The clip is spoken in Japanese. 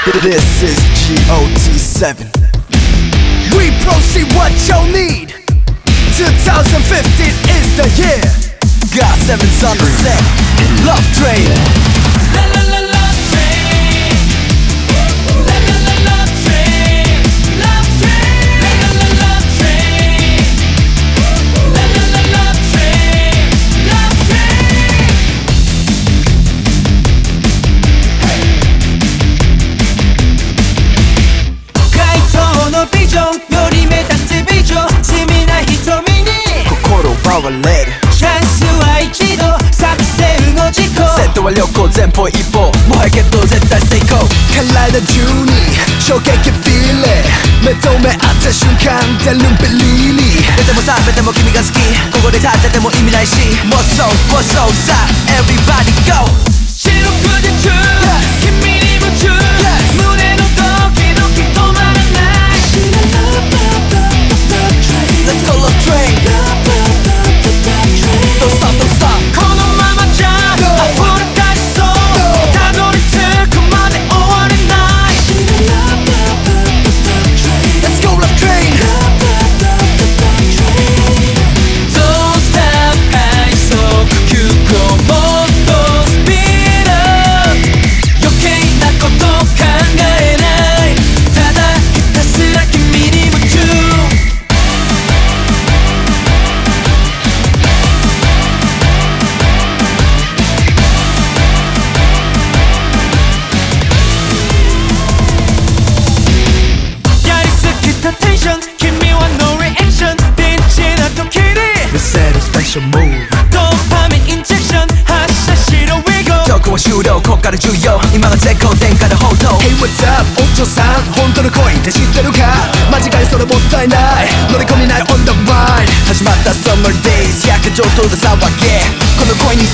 This is GOT7. We proceed what you need. 2015 is the year. Got 7's on the set. Love Train. La la la love train. La la la love train. Love train. La la la love train. La la la love train. Love train. 街頭のビジョンより目立つ美女地味な瞳に心奪われる。 チャンスは一度作戦の事故セットは旅行前方一歩もはやけど絶対成功。体中に衝撃フィーレ目と目合った瞬間出るベリーに寝ても覚めても君が好きここで立ってても意味ないしもっそうもっそうさ Everybody go 四六時中君に夢中胸のドキドキ止まらない Let's go love train Don't stop don't stop このままじゃ溢れ出しそうたどり着くまで終われない Let's go love train Don't stop 快速急行もっとスピード余計なこと考えないただひたすら君に夢中やりすぎたテンション君はノーリアクションピンチな時に The set is special move ドーパミンインジェクション発射しろ We go 曲は終了こっから重要今が絶好点から報道 Hey what's up お嬢さん本当の恋って知ってるか間違いそれもったいない乗り込みない on the ride 始まった summer days やけ上等で騒げこの恋に